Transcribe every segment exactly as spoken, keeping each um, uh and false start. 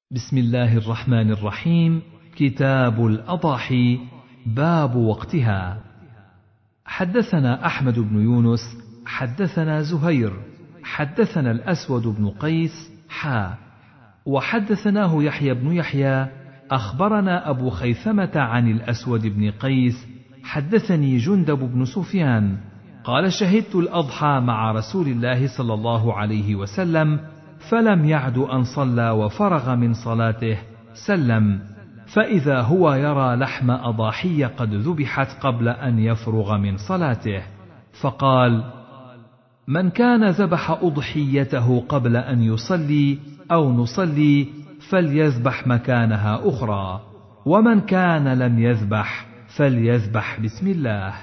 بسم الله الرحمن الرحيم. كتاب الأضاحي. باب وقتها. حدثنا أحمد بن يونس حدثنا زهير حدثنا الأسود بن قيس حا وحدثناه يحيى بن يحيى أخبرنا أبو خيثمة عن الأسود بن قيس حدثني جندب بن سفيان قال: شهدت الأضحى مع رسول الله صلى الله عليه وسلم، فلم يعد أن صلى وفرغ من صلاته سلم، فإذا هو يرى لحم أضاحي قد ذبحت قبل أن يفرغ من صلاته، فقال: من كان ذبح أضحيته قبل أن يصلي أو نصلي فليذبح مكانها أخرى، ومن كان لم يذبح فليذبح بسم الله.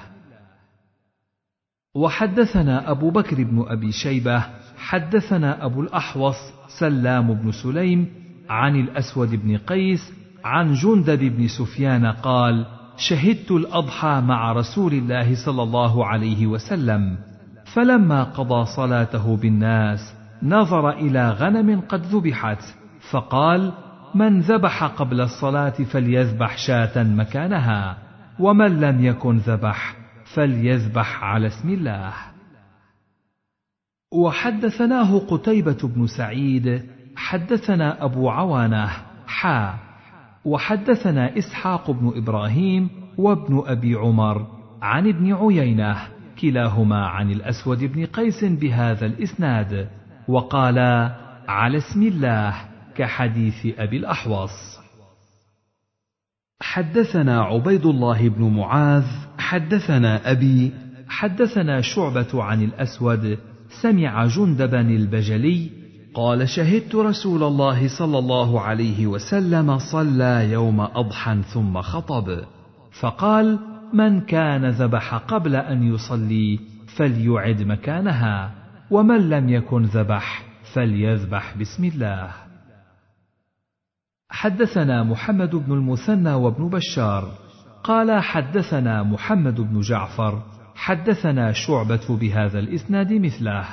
وحدثنا أبو بكر بن أبي شيبة حدثنا أبو الأحوص سلام بن سليم عن الأسود بن قيس عن جندب بن سفيان قال: شهدت الأضحى مع رسول الله صلى الله عليه وسلم، فلما قضى صلاته بالناس نظر إلى غنم قد ذبحت، فقال: من ذبح قبل الصلاة فليذبح شاة مكانها، ومن لم يكن ذبح فليذبح على اسم الله. وحدثناه قتيبة بن سعيد حدثنا أبو عوانة حا وحدثنا إسحاق بن إبراهيم وابن أبي عمر عن ابن عيينة كلاهما عن الأسود بن قيس بهذا الإسناد، وقال: على اسم الله كحديث أبي الأحوص. حدثنا عبيد الله بن معاذ حدثنا أبي حدثنا شعبة عن الأسود سمع جندبا البجلي قال: شهدت رسول الله صلى الله عليه وسلم صلى يوم أضحى ثم خطب، فقال: من كان ذبح قبل أن يصلي فليعد مكانها، ومن لم يكن ذبح فليذبح بسم الله. حدثنا محمد بن المثنى وابن بشار قال: حدثنا محمد بن جعفر حدثنا شعبة بهذا الإسناد مثله.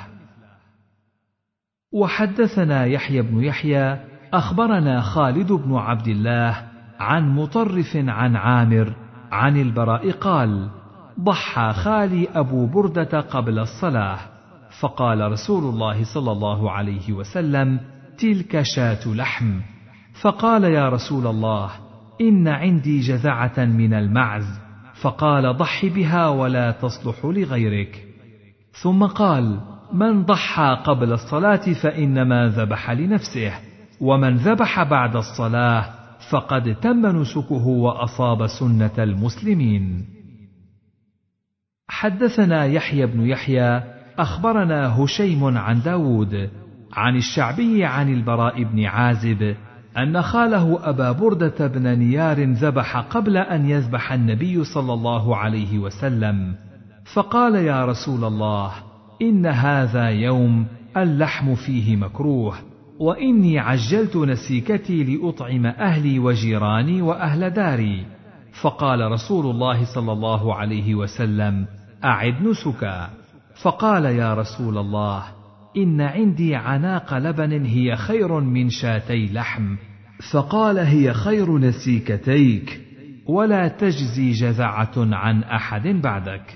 وحدثنا يحيى بن يحيى أخبرنا خالد بن عبد الله عن مطرف عن عامر عن البراء قال: ضحى خالي أبو بردة قبل الصلاة، فقال رسول الله صلى الله عليه وسلم: تلك شاة لحم. فقال: يا رسول الله، إن عندي جذعة من المعز، فقال: ضح بها ولا تصلح لغيرك. ثم قال: من ضحى قبل الصلاة فإنما ذبح لنفسه، ومن ذبح بعد الصلاة فقد تم نسكه وأصاب سنة المسلمين. حدثنا يحيى بن يحيى أخبرنا هشيم عن داود عن الشعبي عن البراء بن عازب أن خاله أبا بردة بن نيار ذبح قبل أن يذبح النبي صلى الله عليه وسلم، فقال: يا رسول الله، إن هذا يوم اللحم فيه مكروه، وإني عجلت نسيكتي لأطعم أهلي وجيراني وأهل داري. فقال رسول الله صلى الله عليه وسلم: أعد نسكا. فقال: يا رسول الله، إن عندي عناق لبن هي خير من شاتي لحم. فقال: هي خير نسيكتيك، ولا تجزي جذعة عن أحد بعدك.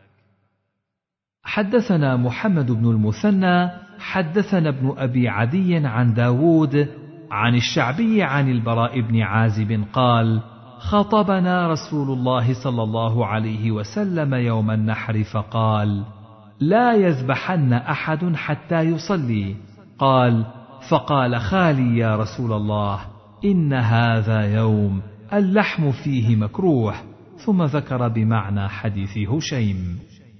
حدثنا محمد بن المثنى حدثنا ابن أبي عدي عن داود عن الشعبي عن البراء بن عازب قال: خطبنا رسول الله صلى الله عليه وسلم يوم النحر فقال: لا يذبحن أحد حتى يصلي. قال: فقال خالي: يا رسول الله، إن هذا يوم اللحم فيه مكروه. ثم ذكر بمعنى حديث هشيم.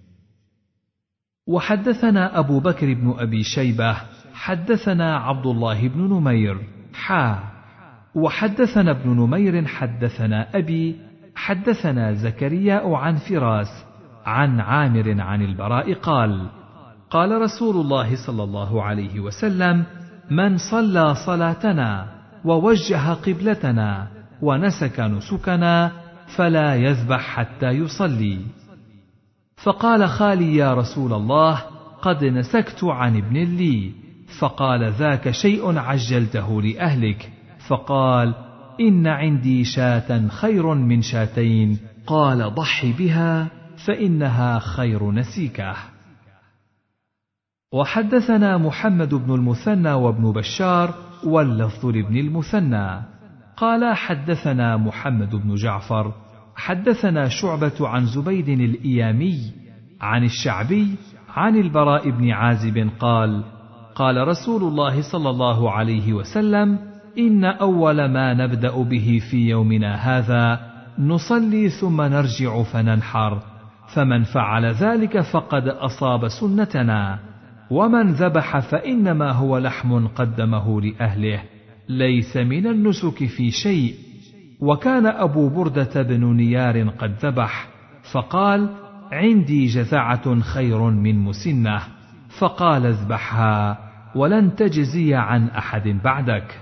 وحدثنا أبو بكر بن أبي شيبة حدثنا عبد الله بن نمير حا وحدثنا ابن نمير حدثنا أبي حدثنا زكريا عن فراس عن عامر عن البراء قال: قال رسول الله صلى الله عليه وسلم: من صلى صلاتنا ووجه قبلتنا ونسك نسكنا فلا يذبح حتى يصلي. فقال خالي: يا رسول الله، قد نسكت عن ابن لي. فقال: ذاك شيء عجلته لأهلك، فقال: إن عندي شاة خير من شاتين. قال: ضح بها فإنها خير نسيكة. وحدثنا محمد بن المثنى وابن بشار واللفظ لابن المثنى قال: حدثنا محمد بن جعفر حدثنا شعبة عن زبيد الإيامي عن الشعبي عن البراء بن عازب قال: قال رسول الله صلى الله عليه وسلم: إن أول ما نبدأ به في يومنا هذا نصلي ثم نرجع فننحر، فمن فعل ذلك فقد أصاب سنتنا، ومن ذبح فإنما هو لحم قدمه لأهله، ليس من النسك في شيء. وكان أبو بردة بن نيار قد ذبح، فقال: عندي جذعة خير من مسنة، فقال: اذبحها ولن تجزي عن أحد بعدك.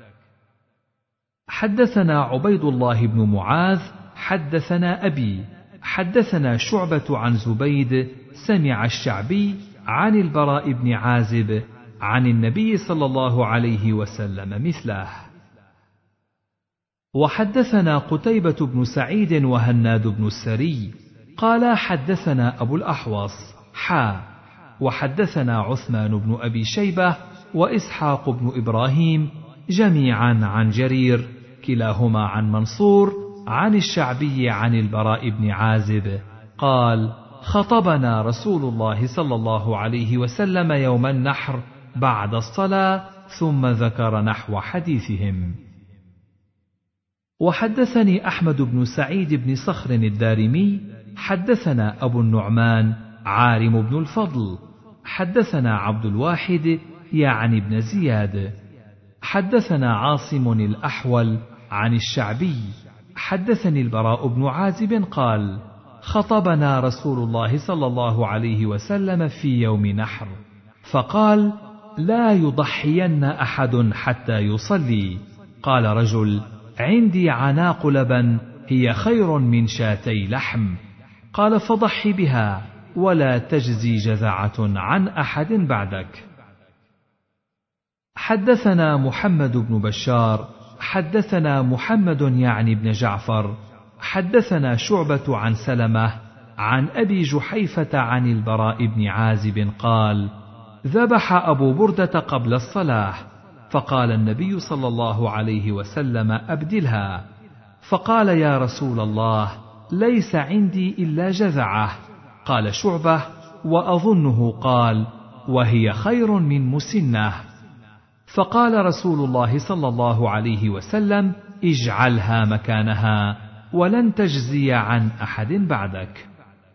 حدثنا عبيد الله بن معاذ حدثنا أبي حدثنا شعبة عن زبيد سمع الشعبي عن البراء بن عازب عن النبي صلى الله عليه وسلم مثله. وحدثنا قتيبة بن سعيد وهناد بن السري قال: حدثنا أبو الأحوص حا وحدثنا عثمان بن أبي شيبة وإسحاق بن إبراهيم جميعا عن جرير كلاهما عن منصور عن الشعبي عن البراء بن عازب قال: خطبنا رسول الله صلى الله عليه وسلم يوم النحر بعد الصلاة، ثم ذكر نحو حديثهم. وحدثني أحمد بن سعيد بن صخر الدارمي حدثنا أبو النعمان عارم بن الفضل حدثنا عبد الواحد يعني بن زياد حدثنا عاصم الأحول عن الشعبي حدثني البراء بن عازب قال: خطبنا رسول الله صلى الله عليه وسلم في يوم نحر، فقال: لا يضحين أحد حتى يصلي. قال رجل: عندي عناق لبن هي خير من شاتي لحم. قال: فضح بها ولا تجزي جذعة عن أحد بعدك. حدثنا محمد بن بشار حدثنا محمد يعني بن جعفر حدثنا شعبة عن سلمة عن أبي جحيفة عن البراء بن عازب قال: ذبح أبو بردة قبل الصلاة، فقال النبي صلى الله عليه وسلم: أبدلها. فقال: يا رسول الله، ليس عندي إلا جذعة. قال شعبة: وأظنه قال: وهي خير من مسنة. فقال رسول الله صلى الله عليه وسلم: اجعلها مكانها ولن تجزي عن أحد بعدك.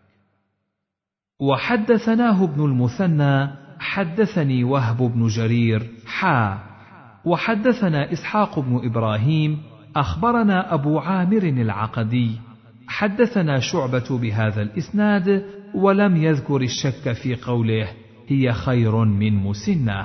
وحدثناه ابن المثنى حدثني وهب بن جرير حا وحدثنا إسحاق بن إبراهيم أخبرنا أبو عامر العقدي حدثنا شعبة بهذا الإسناد ولم يذكر الشك في قوله: هي خير من مسنة.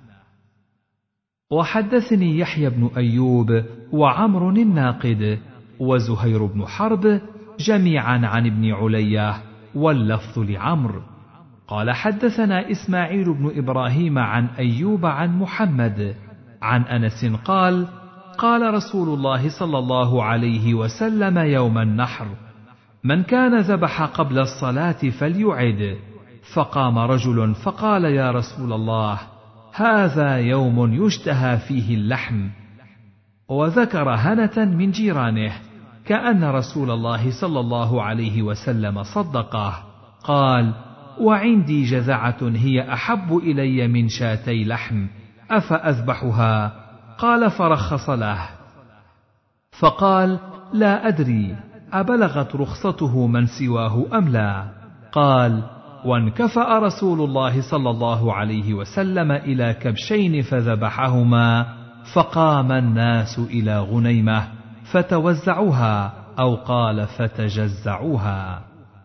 وحدثني يحيى بن أيوب وعمر الناقد وزهير بن حرب جميعا عن ابن علية واللفظ لعمر قال: حدثنا إسماعيل بن إبراهيم عن أيوب عن محمد عن أنس قال: قال رسول الله صلى الله عليه وسلم يوم النحر: من كان ذبح قبل الصلاة فليعد. فقام رجل فقال: يا رسول الله، هذا يوم يشتهى فيه اللحم. وذكر هنة من جيرانه كأن رسول الله صلى الله عليه وسلم صدقه. قال: وعندي جذعة هي أحب إلي من شاتي لحم، أفأذبحها؟ قال: فرخص له. فقال: لا أدري أبلغت رخصته من سواه أم لا؟ قال: وانكفأ رسول الله صلى الله عليه وسلم إلى كبشين فذبحهما، فقام الناس إلى غنيمة فتوزعوها، أو قال فتجزعوها.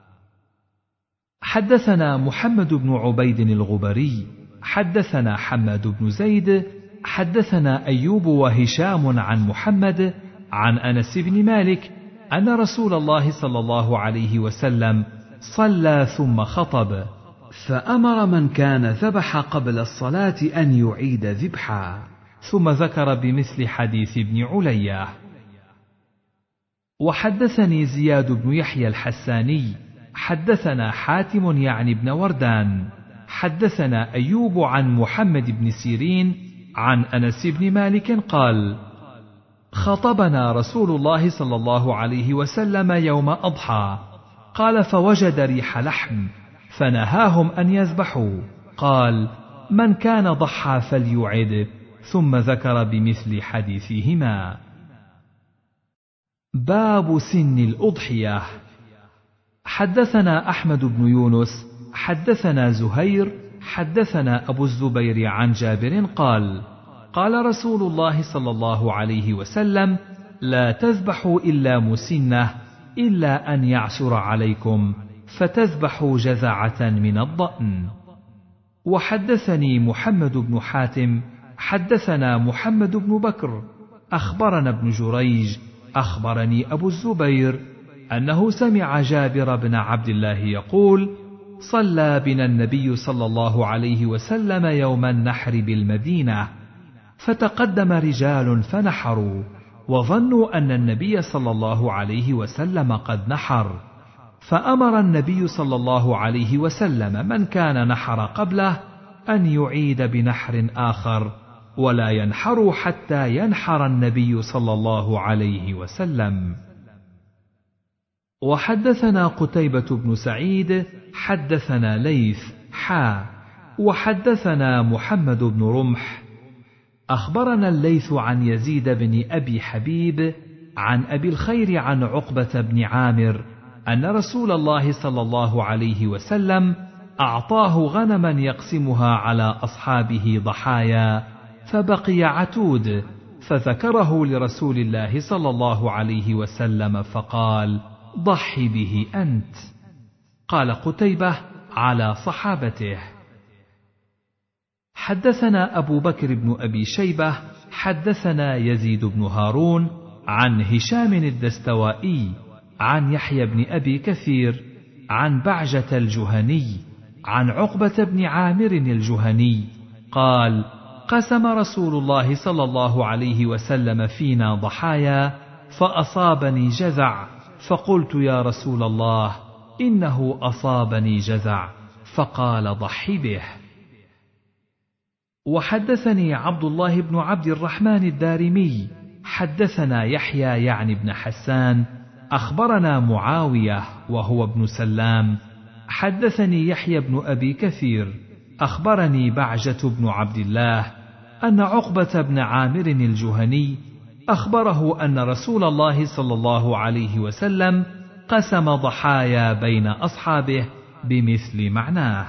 حدثنا محمد بن عبيد الغبري حدثنا حماد بن زيد حدثنا أيوب وهشام عن محمد عن أنس بن مالك أن رسول الله صلى الله عليه وسلم صلى ثم خطب، فأمر من كان ذبح قبل الصلاة أن يعيد ذبحا. ثم ذكر بمثل حديث ابن علية. وحدثني زياد بن يحيى الحساني حدثنا حاتم يعني بن وردان حدثنا أيوب عن محمد بن سيرين عن أنس بن مالك قال: خطبنا رسول الله صلى الله عليه وسلم يوم أضحى، قال: فوجد ريح لحم فنهاهم أن يذبحوا، قال: من كان ضحى فليعد، ثم ذكر بمثل حديثهما. باب سن الأضحية. حدثنا أحمد بن يونس حدثنا زهير حدثنا أبو الزبير عن جابر قال: قال رسول الله صلى الله عليه وسلم: لا تذبحوا إلا مسنة، إلا أن يعسر عليكم فتذبحوا جذعة من الضأن. وحدثني محمد بن حاتم حدثنا محمد بن بكر أخبرنا ابن جريج أخبرني أبو الزبير أنه سمع جابر بن عبد الله يقول: صلى بنا النبي صلى الله عليه وسلم يوم النحر بالمدينة، فتقدم رجال فنحروا، وظنوا أن النبي صلى الله عليه وسلم قد نحر، فأمر النبي صلى الله عليه وسلم من كان نحر قبله أن يعيد بنحر آخر، ولا ينحروا حتى ينحر النبي صلى الله عليه وسلم. وحدثنا قتيبة بن سعيد حدثنا ليث حا وحدثنا محمد بن رمح أخبرنا الليث عن يزيد بن أبي حبيب عن أبي الخير عن عقبة بن عامر أن رسول الله صلى الله عليه وسلم أعطاه غنما يقسمها على أصحابه ضحايا، فبقي عتود، فذكره لرسول الله صلى الله عليه وسلم فقال: ضح به أنت. قال قتيبة: على صحابته. حدثنا أبو بكر بن أبي شيبة حدثنا يزيد بن هارون عن هشام الدستوائي عن يحيى بن أبي كثير عن بعجة الجهني عن عقبة بن عامر الجهني قال: قسم رسول الله صلى الله عليه وسلم فينا ضحايا، فأصابني جذع، فقلت: يا رسول الله، إنه أصابني جذع، فقال: ضح به. وحدثني عبد الله بن عبد الرحمن الدارمي حدثنا يحيى يعني بن حسان أخبرنا معاوية وهو ابن سلام حدثني يحيى بن أبي كثير أخبرني بعجة بن عبد الله أن عقبة بن عامر الجهني أخبره أن رسول الله صلى الله عليه وسلم قسم ضحايا بين أصحابه بمثل معناه.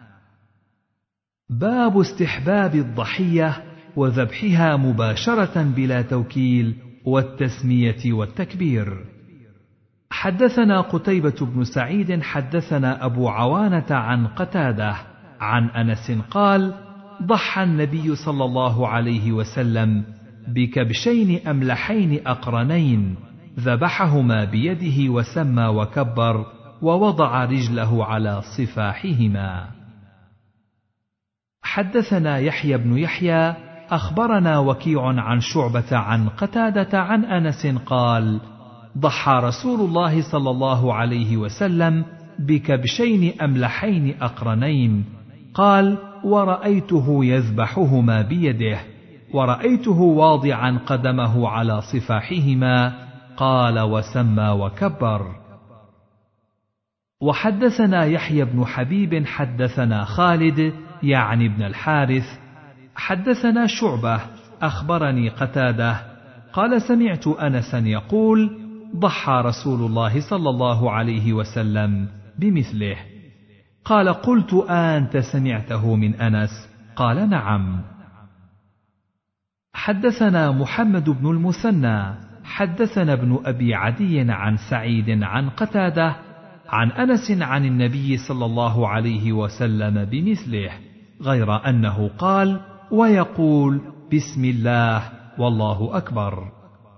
باب استحباب الضحية وذبحها مباشرة بلا توكيل والتسمية والتكبير. حدثنا قتيبة بن سعيد حدثنا أبو عوانة عن قتادة عن أنس قال: ضحى النبي صلى الله عليه وسلم بكبشين أملحين أقرنين، ذبحهما بيده وسمى وكبر، ووضع رجله على صفاحهما. حدثنا يحيى بن يحيى أخبرنا وكيع عن شعبة عن قتادة عن أنس قال: ضحى رسول الله صلى الله عليه وسلم بكبشين أملحين أقرنين، قال: ورأيته يذبحهما بيده، ورأيته واضعا قدمه على صفاحهما، قال: وسمى وكبر. وحدثنا يحيى بن حبيب حدثنا خالد يعني ابن الحارث حدثنا شعبة أخبرني قتادة قال: سمعت أنسا يقول: ضحى رسول الله صلى الله عليه وسلم بمثله. قال: قلت: أنت سمعته من أنس؟ قال: نعم. حدثنا محمد بن المثنى حدثنا ابن أبي عدي عن سعيد عن قتادة عن أنس عن النبي صلى الله عليه وسلم بمثله، غير أنه قال: ويقول: بسم الله والله أكبر.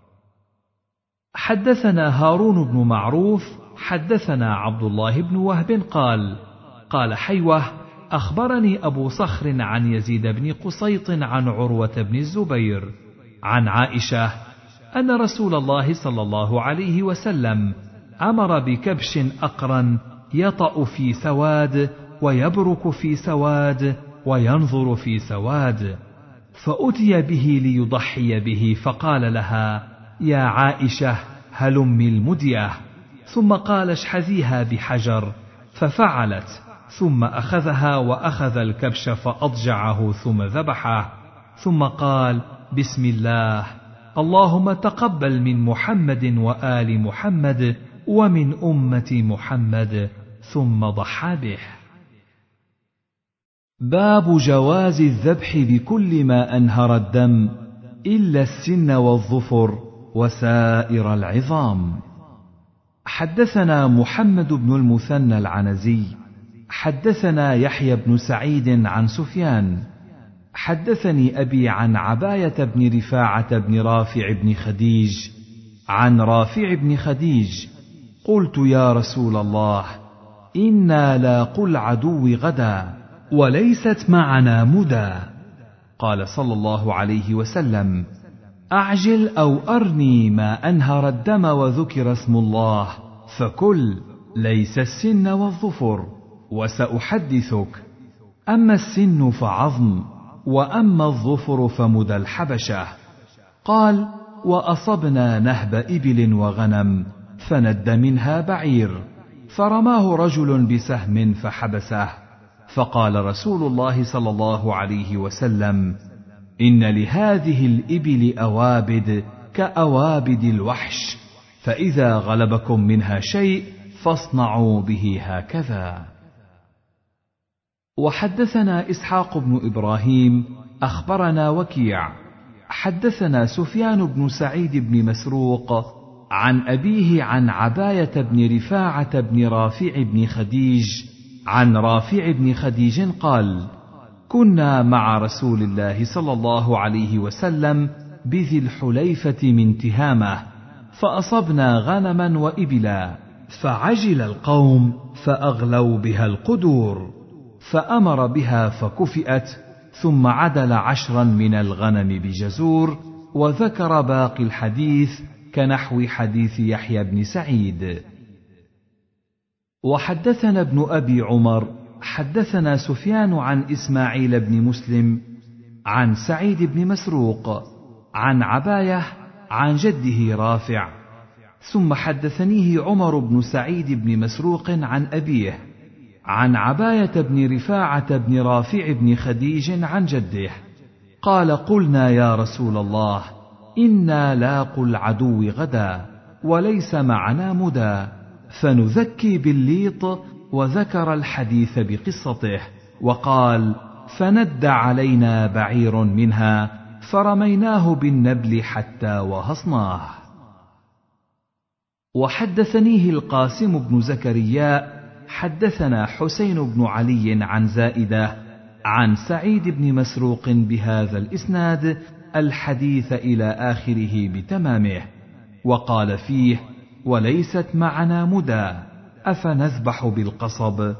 حدثنا هارون بن معروف حدثنا عبد الله بن وهب قال: قال حيوة: أخبرني أبو صخر عن يزيد بن قصيط عن عروة بن الزبير عن عائشة أن رسول الله صلى الله عليه وسلم أمر بكبش أقرن يطأ في سواد ويبرك في سواد وينظر في سواد، فأتي به ليضحي به، فقال لها: يا عائشة هلم المدية، ثم قال: اشحذيها بحجر، ففعلت، ثم أخذها وأخذ الكبش فأضجعه ثم ذبحه، ثم قال: بسم الله، اللهم تقبل من محمد وآل محمد ومن أمة محمد، ثم ضحى به. باب جواز الذبح بكل ما أنهر الدم إلا السن والظفر وسائر العظام. حدثنا محمد بن المثنى العنزي حدثنا يحيى بن سعيد عن سفيان حدثني أبي عن عباية بن رفاعة بن رافع بن خديج عن رافع بن خديج: قلت يا رسول الله، إنا لاقوا العدو غدا وليست معنا مدى. قال صلى الله عليه وسلم: أعجل أو أرني ما أنهر الدم وذكر اسم الله فكل، ليس السن والظفر، وسأحدثك. أما السن فعظم، وأما الظفر فمدى الحبشة. قال: وأصبنا نهب إبل وغنم، فند منها بعير، فرماه رجل بسهم فحبسه، فقال رسول الله صلى الله عليه وسلم: إن لهذه الإبل أوابد كأوابد الوحش، فإذا غلبكم منها شيء فاصنعوا به هكذا. وحدثنا إسحاق بن إبراهيم أخبرنا وكيع حدثنا سفيان بن سعيد بن مسروق عن أبيه عن عباية بن رفاعة بن رافع بن خديج عن رافع بن خديج قال: كنا مع رسول الله صلى الله عليه وسلم بذي الحليفة من تهامة، فأصبنا غنما وإبلا، فعجل القوم فأغلوا بها القدور، فأمر بها فكفئت، ثم عدل عشرا من الغنم بجزور، وذكر باقي الحديث كنحو حديث يحيى بن سعيد. وحدثنا ابن أبي عمر حدثنا سفيان عن إسماعيل بن مسلم عن سعيد بن مسروق عن عباية عن جده رافع، ثم حدثنيه عمر بن سعيد بن مسروق عن أبيه عن عباية بن رفاعة بن رافع بن خديج عن جده قال: قلنا يا رسول الله، إنا لاقوا العدو غدا وليس معنا مدى، فنذكي بالليط، وذكر الحديث بقصته، وقال: فند علينا بعير منها، فرميناه بالنبل حتى وهصناه. وحدثنيه القاسم بن زكريا حدثنا حسين بن علي عن زائدة عن سعيد بن مسروق بهذا الإسناد الحديث إلى آخره بتمامه، وقال فيه: وليست معنا مدى، أفنذبح بالقصب.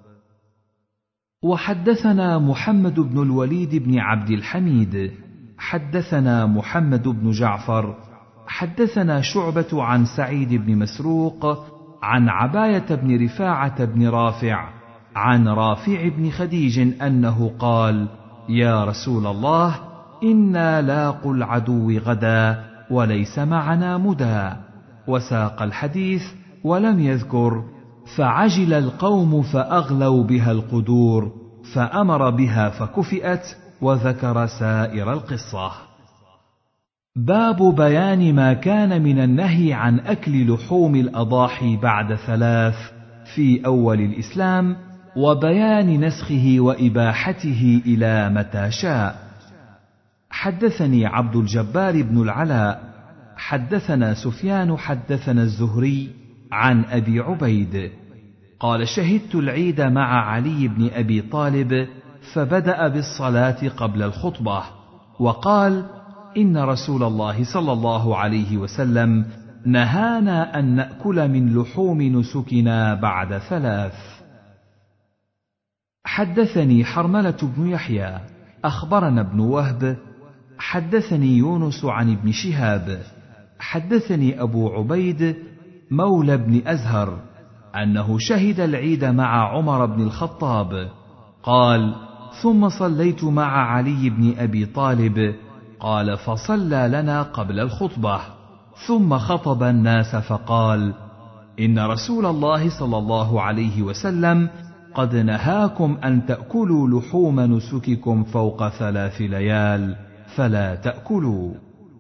وحدثنا محمد بن الوليد بن عبد الحميد حدثنا محمد بن جعفر حدثنا شعبة عن سعيد بن مسروق عن عباية بن رفاعة بن رافع عن رافع بن خديج أنه قال: يا رسول الله، إنا لاقوا العدو غدا وليس معنا مدى، وساق الحديث ولم يذكر: فعجل القوم فأغلوا بها القدور، فأمر بها فكفئت، وذكر سائر القصة. باب بيان ما كان من النهي عن أكل لحوم الأضاحي بعد ثلاث في أول الإسلام، وبيان نسخه وإباحته إلى متى شاء. حدثني عبد الجبار بن العلاء حدثنا سفيان حدثنا الزهري عن أبي عبيد قال: شهدت العيد مع علي بن أبي طالب، فبدأ بالصلاة قبل الخطبة، وقال: إن رسول الله صلى الله عليه وسلم نهانا أن نأكل من لحوم نسكنا بعد ثلاث. حدثني حرملة بن يحيى أخبرنا ابن وهب حدثني يونس عن ابن شهاب حدثني أبو عبيد مولى بن أزهر أنه شهد العيد مع عمر بن الخطاب قال: ثم صليت مع علي بن أبي طالب قال: فصلى لنا قبل الخطبة ثم خطب الناس فقال: إن رسول الله صلى الله عليه وسلم قد نهاكم أن تأكلوا لحوم نسككم فوق ثلاث ليال فلا تأكلوا.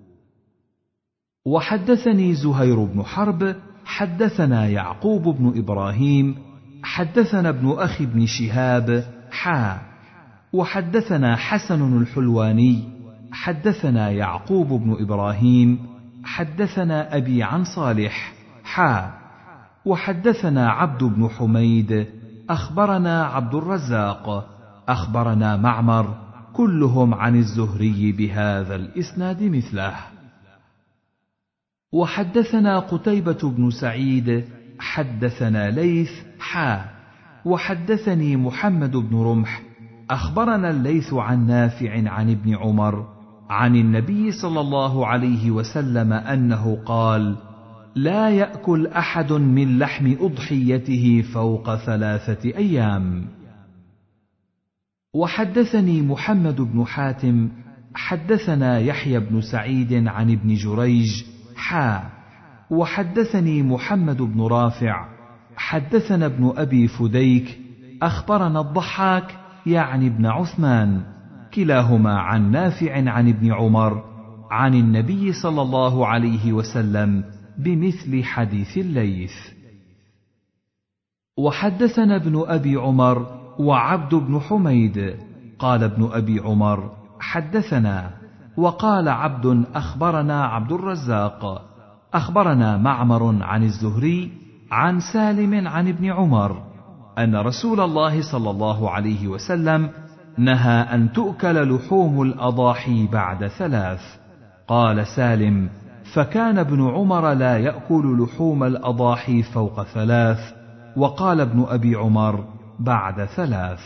وحدثني زهير بن حرب حدثنا يعقوب بن إبراهيم حدثنا ابن أخي بن شهاب حا وحدثنا حسن الحلواني حدثنا يعقوب بن إبراهيم حدثنا أبي عن صالح حا وحدثنا عبد بن حميد أخبرنا عبد الرزاق أخبرنا معمر كلهم عن الزهري بهذا الإسناد مثله. وحدثنا قتيبة بن سعيد حدثنا ليث حا وحدثني محمد بن رمح أخبرنا الليث عن نافع عن ابن عمر عن النبي صلى الله عليه وسلم أنه قال: لا يأكل أحد من لحم أضحيته فوق ثلاثة أيام. وحدثني محمد بن حاتم حدثنا يحيى بن سعيد عن ابن جريج حا وحدثني محمد بن رافع حدثنا ابن أبي فديك أخبرنا الضحاك يعني ابن عثمان كلاهما عن نافع عن ابن عمر عن النبي صلى الله عليه وسلم بمثل حديث الليث. وحدثنا ابن أبي عمر وعبد بن حميد قال ابن أبي عمر حدثنا وقال عبد أخبرنا عبد الرزاق أخبرنا معمر عن الزهري عن سالم عن ابن عمر أن رسول الله صلى الله عليه وسلم نهى أن تؤكل لحوم الأضاحي بعد ثلاث. قال سالم: فكان ابن عمر لا يأكل لحوم الأضاحي فوق ثلاث. وقال ابن أبي عمر: بعد ثلاث.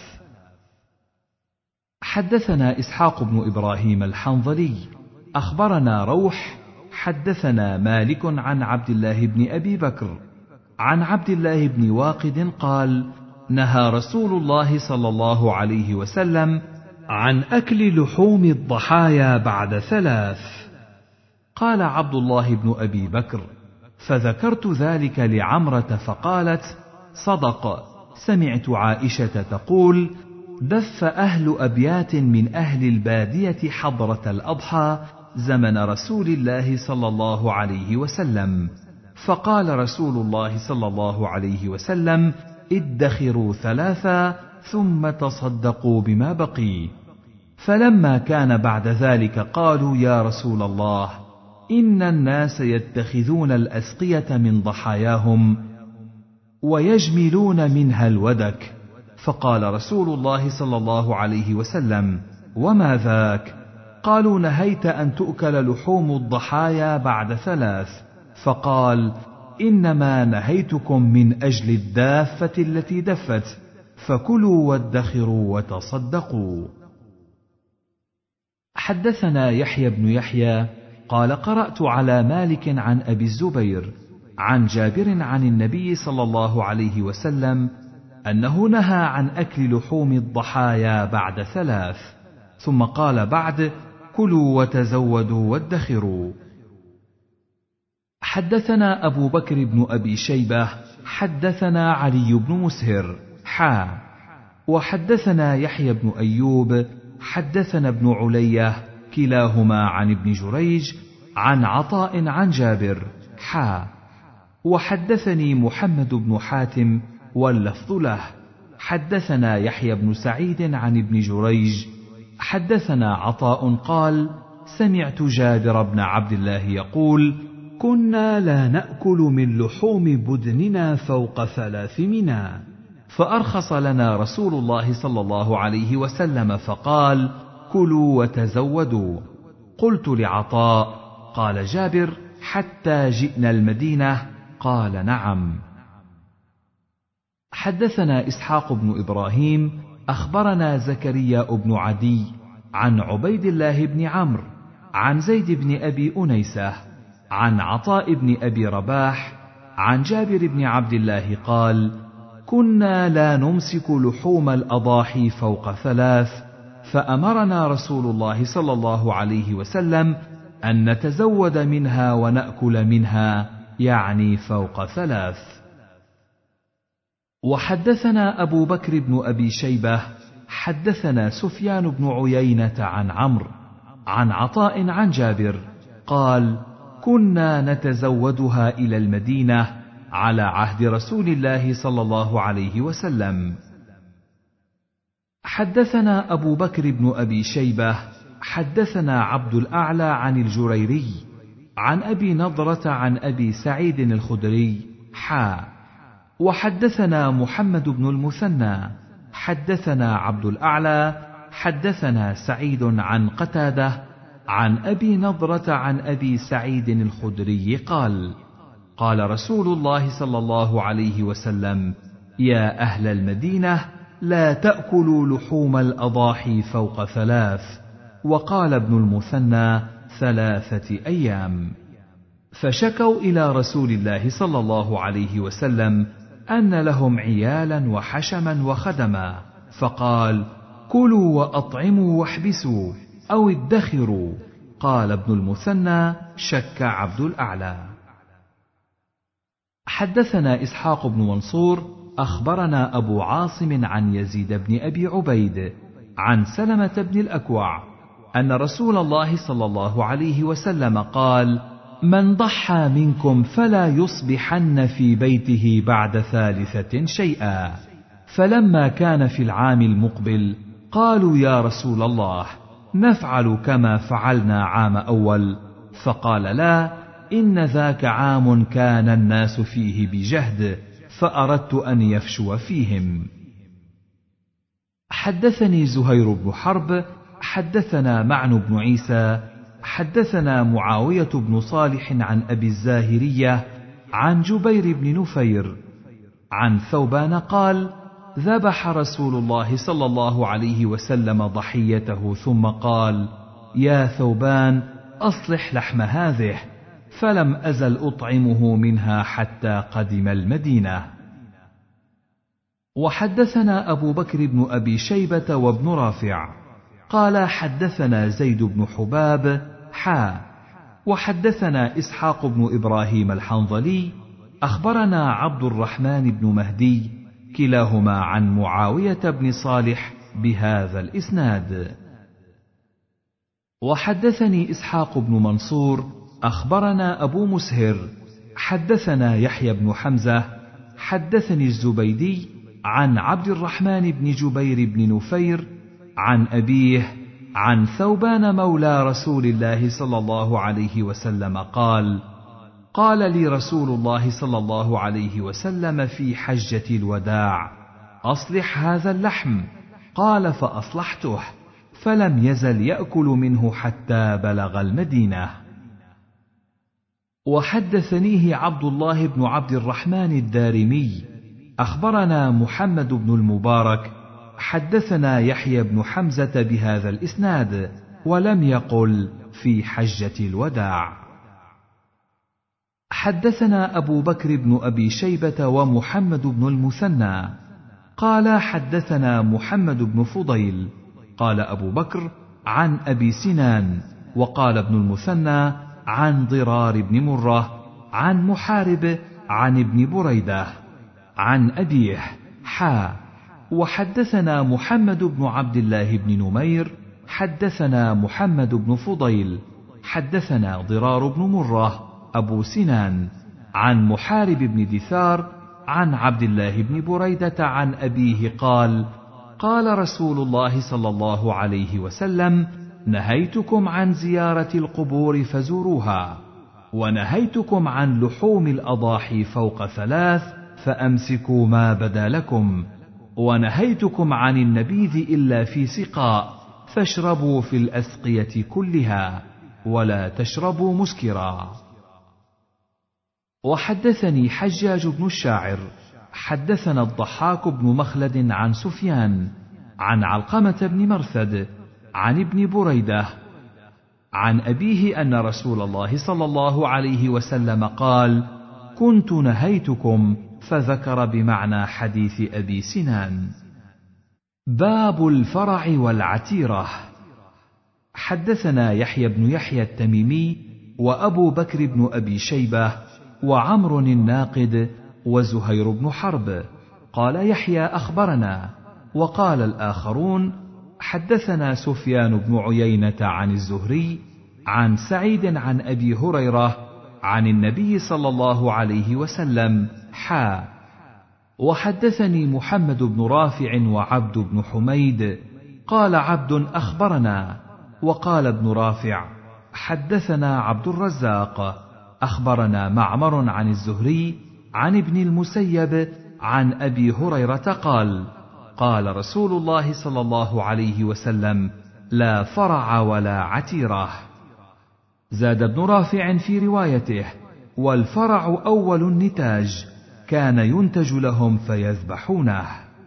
حدثنا إسحاق بن إبراهيم الحنظلي أخبرنا روح حدثنا مالك عن عبد الله بن أبي بكر عن عبد الله بن واقد قال: نهى رسول الله صلى الله عليه وسلم عن أكل لحوم الضحايا بعد ثلاث. قال عبد الله بن أبي بكر: فذكرت ذلك لعمرة فقالت: صدق، سمعت عائشة تقول: دف أهل أبيات من أهل البادية حضرة الأضحى زمن رسول الله صلى الله عليه وسلم، فقال رسول الله صلى الله عليه وسلم: ادخروا ثلاثا ثم تصدقوا بما بقي. فلما كان بعد ذلك قالوا: يا رسول الله، إن الناس يتخذون الأسقية من ضحاياهم ويجملون منها الودك. فقال رسول الله صلى الله عليه وسلم: وما ذاك؟ قالوا: نهيت أن تؤكل لحوم الضحايا بعد ثلاث. فقال: إنما نهيتكم من أجل الدافة التي دفت، فكلوا وادخروا وتصدقوا. حدثنا يحيى بن يحيى قال: قرأت على مالك عن أبي الزبير عن جابر عن النبي صلى الله عليه وسلم أنه نهى عن أكل لحوم الضحايا بعد ثلاث، ثم قال بعد: كلوا وتزودوا وادخروا. حدثنا أبو بكر بن أبي شيبة حدثنا علي بن مسهر حا وحدثنا يحيى بن أيوب حدثنا ابن علية كلاهما عن ابن جريج عن عطاء عن جابر حا وحدثني محمد بن حاتم واللفظ له حدثنا يحيى بن سعيد عن ابن جريج حدثنا عطاء قال: سمعت جابر بن عبد الله يقول: كنا لا نأكل من لحوم بدننا فوق ثلاث منا، فأرخص لنا رسول الله صلى الله عليه وسلم فقال: كلوا وتزودوا. قلت لعطاء: قال جابر: حتى جئنا المدينة؟ قال: نعم. حدثنا إسحاق بن إبراهيم أخبرنا زكريا بن عدي عن عبيد الله بن عمرو عن زيد بن أبي أنيسة عن عطاء بن أبي رباح عن جابر بن عبد الله قال: كنا لا نمسك لحوم الأضاحي فوق ثلاث، فأمرنا رسول الله صلى الله عليه وسلم أن نتزود منها ونأكل منها، يعني فوق ثلاث. وحدثنا أبو بكر بن أبي شيبة حدثنا سفيان بن عيينة عن عمرو عن عطاء عن جابر قال: كنا نتزودها إلى المدينة على عهد رسول الله صلى الله عليه وسلم. حدثنا أبو بكر بن أبي شيبة حدثنا عبد الأعلى عن الجريري عن أبي نضرة عن أبي سعيد الخدري حا وحدثنا محمد بن المثنى حدثنا عبد الأعلى حدثنا سعيد عن قتادة عن أبي نضرة عن أبي سعيد الخدري قال: قال رسول الله صلى الله عليه وسلم: يا أهل المدينة لا تأكلوا لحوم الأضاحي فوق ثلاث. وقال ابن المثنى: ثلاثة أيام. فشكوا إلى رسول الله صلى الله عليه وسلم أن لهم عيالا وحشما وخدما، فقال: كلوا وأطعموا واحبسوا أو ادخروا. قال ابن المثنى: شك عبد الأعلى. حدثنا إسحاق بن منصور أخبرنا أبو عاصم عن يزيد بن أبي عبيد عن سلمة بن الأكوع أن رسول الله صلى الله عليه وسلم قال: من ضحى منكم فلا يصبحن في بيته بعد ثالثة شيئا. فلما كان في العام المقبل قالوا: يا رسول الله، نفعل كما فعلنا عام أول؟ فقال: لا، إن ذاك عام كان الناس فيه بجهد، فأردت أن يفشو فيهم. حدثني زهير بن حرب حدثنا معن بن عيسى حدثنا معاوية بن صالح عن أبي الزاهرية عن جبير بن نفير عن ثوبان قال: ذبح رسول الله صلى الله عليه وسلم ضحيته ثم قال: يا ثوبان، أصلح لحم هذه. فلم أزل أطعمه منها حتى قدم المدينة. وحدثنا أبو بكر بن أبي شيبة وابن رافع قال: حدثنا زيد بن حباب حا وحدثنا إسحاق بن إبراهيم الحنظلي أخبرنا عبد الرحمن بن مهدي كلاهما عن معاوية بن صالح بهذا الإسناد. وحدثني إسحاق بن منصور أخبرنا أبو مسهر حدثنا يحيى بن حمزة حدثني الزبيدي عن عبد الرحمن بن جبير بن نفير عن أبيه عن ثوبان مولى رسول الله صلى الله عليه وسلم قال: قال لي رسول الله صلى الله عليه وسلم في حجة الوداع: أصلح هذا اللحم. قال: فأصلحته، فلم يزل يأكل منه حتى بلغ المدينة. وحدثنيه عبد الله بن عبد الرحمن الدارمي أخبرنا محمد بن المبارك حدثنا يحيى بن حمزة بهذا الإسناد، ولم يقل في حجة الوداع. حدثنا أبو بكر بن أبي شيبة ومحمد بن المثنى قال: حدثنا محمد بن فضيل قال أبو بكر عن أبي سنان، وقال ابن المثنى عن ضرار بن مرة عن محارب عن ابن بريدة عن أبيه حا. وحدثنا محمد بن عبد الله بن نمير حدثنا محمد بن فضيل حدثنا ضرار بن مرة أبو سنان عن محارب بن دثار عن عبد الله بن بريدة عن أبيه قال: قال رسول الله صلى الله عليه وسلم: نهيتكم عن زيارة القبور فزوروها، ونهيتكم عن لحوم الأضاحي فوق ثلاث فأمسكوا ما بدا لكم، ونهيتكم عن النبيذ إلا في سقاء فاشربوا في الأسقية كلها ولا تشربوا مسكرا. وحدثني حجاج بن الشاعر حدثنا الضحاك بن مخلد عن سفيان عن علقمة بن مرثد عن ابن بريدة عن أبيه أن رسول الله صلى الله عليه وسلم قال: كنت نهيتكم، فذكر بمعنى حديث أبي سنان. باب الفرع والعتيرة. حدثنا يحيى بن يحيى التميمي وأبو بكر بن أبي شيبة وعمر الناقد وزهير بن حرب. قال يحيى: أخبرنا. وقال الآخرون: حدثنا سفيان بن عيينة عن الزهري عن سعيد عن أبي هريرة عن النبي صلى الله عليه وسلم حا. وحدثني محمد بن رافع وعبد بن حميد. قال عبد: أخبرنا. وقال ابن رافع: حدثنا عبد الرزاق أخبرنا معمر عن الزهري عن ابن المسيب عن أبي هريرة قال: قال رسول الله صلى الله عليه وسلم: لا فرع ولا عتيرة. زاد ابن رافع في روايته: والفرع أول النتاج، كان ينتج لهم فيذبحونه.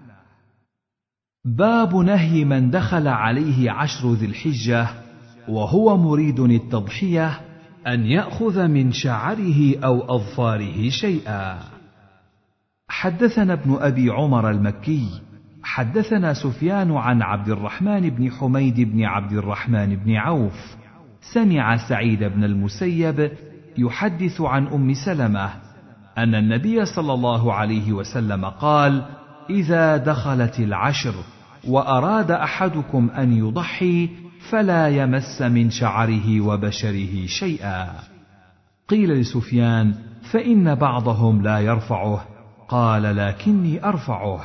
باب نهي من دخل عليه عشر ذي الحجة وهو مريد التضحية أن يأخذ من شعره أو أظفاره شيئا. حدثنا ابن أبي عمر المكي حدثنا سفيان عن عبد الرحمن بن حميد بن عبد الرحمن بن عوف سمع سعيد بن المسيب يحدث عن أم سلمة أن النبي صلى الله عليه وسلم قال: إذا دخلت العشر وأراد أحدكم أن يضحي فلا يمس من شعره وبشره شيئا. قيل لسفيان: فإن بعضهم لا يرفعه. قال: لكني أرفعه.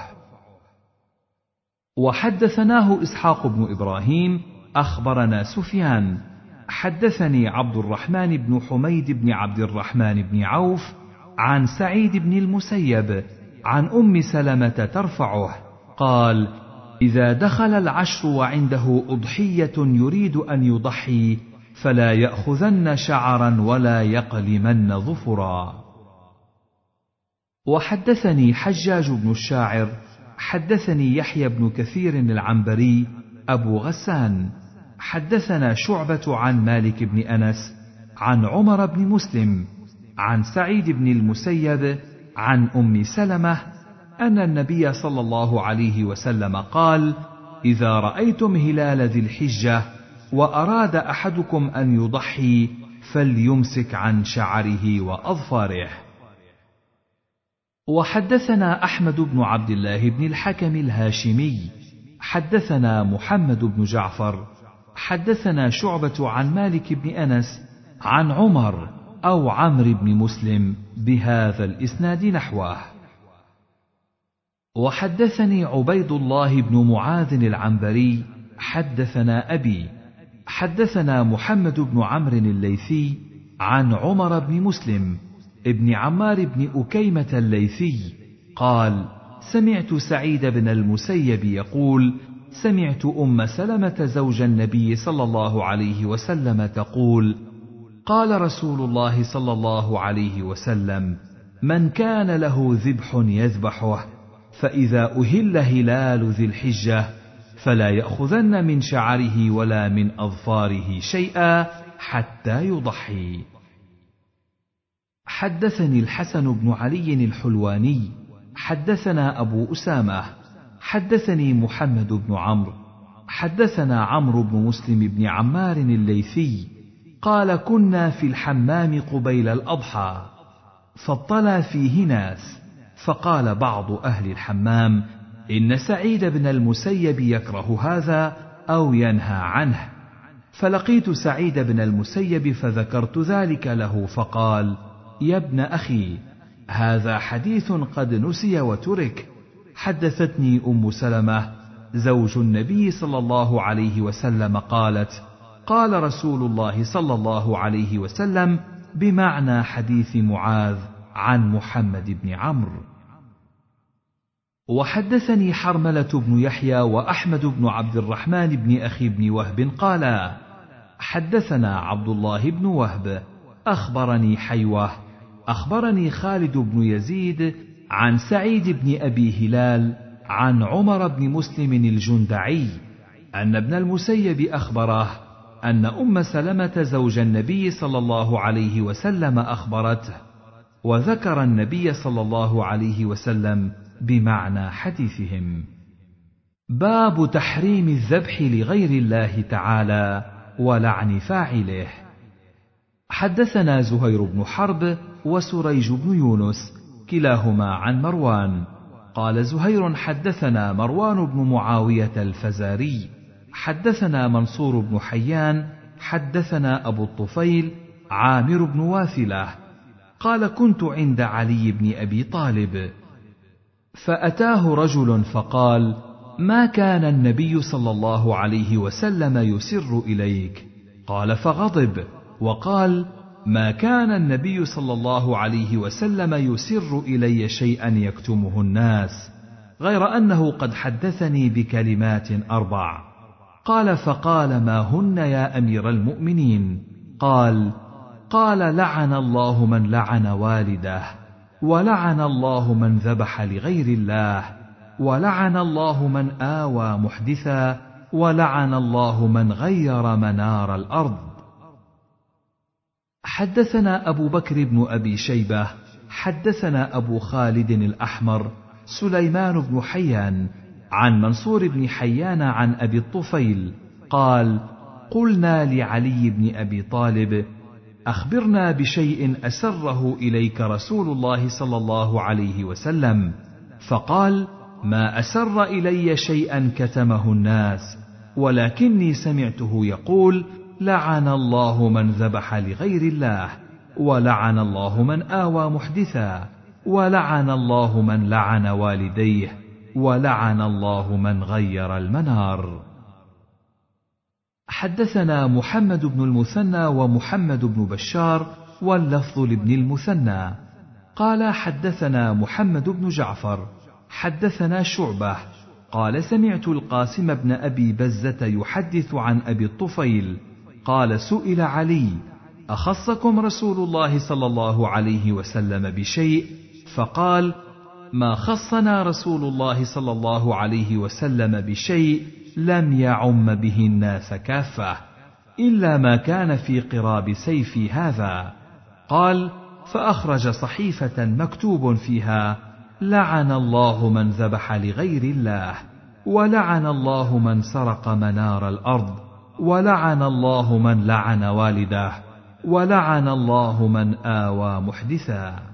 وحدثناه إسحاق بن إبراهيم أخبرنا سفيان حدثني عبد الرحمن بن حميد بن عبد الرحمن بن عوف عن سعيد بن المسيب عن أم سلمة ترفعه قال: إذا دخل العشر وعنده أضحية يريد أن يضحي فلا يأخذن شعرا ولا يقلمن ظفرا. وحدثني حجاج بن الشاعر حدثني يحيى بن كثير العنبري أبو غسان حدثنا شعبة عن مالك بن أنس عن عمر بن مسلم عن سعيد بن المسيب عن أم سلمة أن النبي صلى الله عليه وسلم قال: إذا رأيتم هلال ذي الحجة وأراد أحدكم أن يضحي فليمسك عن شعره وأظفاره. وحدثنا أحمد بن عبد الله بن الحكم الهاشمي حدثنا محمد بن جعفر حدثنا شعبة عن مالك بن أنس عن عمر أو عمرو بن مسلم بهذا الإسناد نحوه. وحدثني عبيد الله بن معاذ العنبري حدثنا أبي حدثنا محمد بن عمرو الليثي عن عمر بن مسلم ابن عمار بن أكيمة الليثي قال: سمعت سعيد بن المسيب يقول: سمعت أم سلمة زوج النبي صلى الله عليه وسلم تقول: قال رسول الله صلى الله عليه وسلم: من كان له ذبح يذبحه فإذا أهل هلال ذي الحجة فلا يأخذن من شعره ولا من أظفاره شيئا حتى يضحي. حدثني الحسن بن علي الحلواني حدثنا أبو أسامة حدثني محمد بن عمرو حدثنا عمرو بن مسلم بن عمار الليثي قال: كنا في الحمام قبيل الأضحى فاطلع فيه ناس، فقال بعض أهل الحمام: إن سعيد بن المسيب يكره هذا أو ينهى عنه. فلقيت سعيد بن المسيب فذكرت ذلك له فقال: يا ابن أخي، هذا حديث قد نسي وترك. حدثتني أم سلمة زوج النبي صلى الله عليه وسلم قالت: قال رسول الله صلى الله عليه وسلم بمعنى حديث معاذ عن محمد بن عمرو. وحدثني حرملة بن يحيى وأحمد بن عبد الرحمن بن أخي بن وهب قالا: حدثنا عبد الله بن وهب أخبرني حيوة أخبرني خالد بن يزيد عن سعيد بن أبي هلال عن عمر بن مسلم الجندعي أن ابن المسيب أخبره أن أم سلمة زوج النبي صلى الله عليه وسلم أخبرته، وذكر النبي صلى الله عليه وسلم بمعنى حديثهم. باب تحريم الذبح لغير الله تعالى ولعن فاعله. حدثنا زهير بن حرب وسريج بن يونس كلاهما عن مروان قال زهير حدثنا مروان بن معاوية الفزاري حدثنا منصور بن حيان حدثنا أبو الطفيل عامر بن واثلة قال كنت عند علي بن أبي طالب فأتاه رجل فقال ما كان النبي صلى الله عليه وسلم يسر إليك؟ قال فغضب وقال ما كان النبي صلى الله عليه وسلم يسر إلي شيئا يكتمه الناس، غير أنه قد حدثني بكلمات أربع. قال فقال ما هن يا أمير المؤمنين؟ قال قال لعن الله من لعن والده، ولعن الله من ذبح لغير الله، ولعن الله من آوى محدثا، ولعن الله من غير منار الأرض. حدثنا أبو بكر بن أبي شيبة حدثنا أبو خالد الأحمر سليمان بن حيان عن منصور بن حيان عن أبي الطفيل قال قلنا لعلي بن أبي طالب أخبرنا بشيء أسره إليك رسول الله صلى الله عليه وسلم، فقال ما أسر إلي شيئا كتمه الناس، ولكني سمعته يقول لعن الله من ذبح لغير الله، ولعن الله من آوى محدثا، ولعن الله من لعن والديه، ولعن الله من غير المنار. حدثنا محمد بن المثنى ومحمد بن بشار واللفظ لابن المثنى قال حدثنا محمد بن جعفر حدثنا شعبة قال سمعت القاسم بن أبي بزة يحدث عن أبي الطفيل قال سئل علي أخصكم رسول الله صلى الله عليه وسلم بشيء؟ فقال ما خصنا رسول الله صلى الله عليه وسلم بشيء لم يعم به الناس كافة إلا ما كان في قراب سيفي هذا. قال فأخرج صحيفة مكتوب فيها لعن الله من ذبح لغير الله، ولعن الله من سرق منار الأرض، ولعن الله من لعن والده، ولعن الله من آوى محدثا.